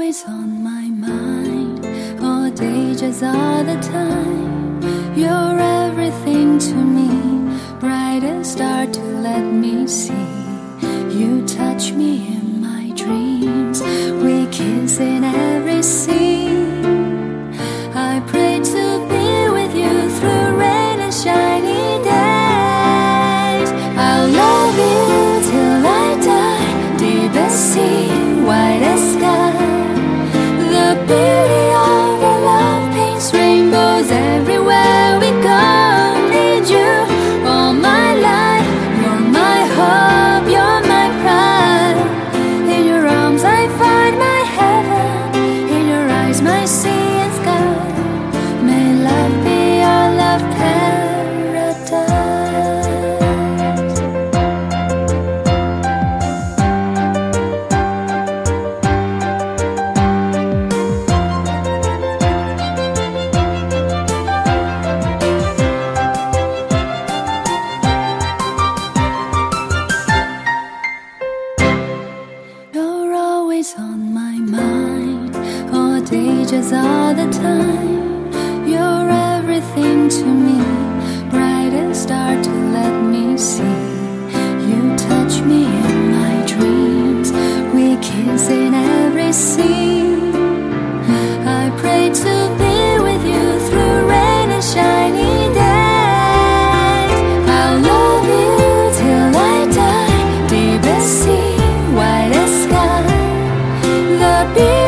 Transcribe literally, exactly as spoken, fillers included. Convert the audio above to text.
always on my mind, all day, just all the time. You're everything to me, brightest star to let me see. You touch me in my dreams, we kiss in every scene. I pray to be with you through rain and shiny days. I'll love you till I die, deepest sea, whitest sky. The beauty of our love paints rainbows everywhere we go. Need you all my life, you're my hope, you're my pride. In your arms I find my heaven, in your eyes my sea and sky. May love be our love paradise. You're always on my mind, all day, just all the time. You're everything to me, brightest star to let me see. You touch me in my dreams, we kiss in every scene. I pray to be with you through rain and shiny days. I'll love you till I die, deepest sea, whitest sky. The beauty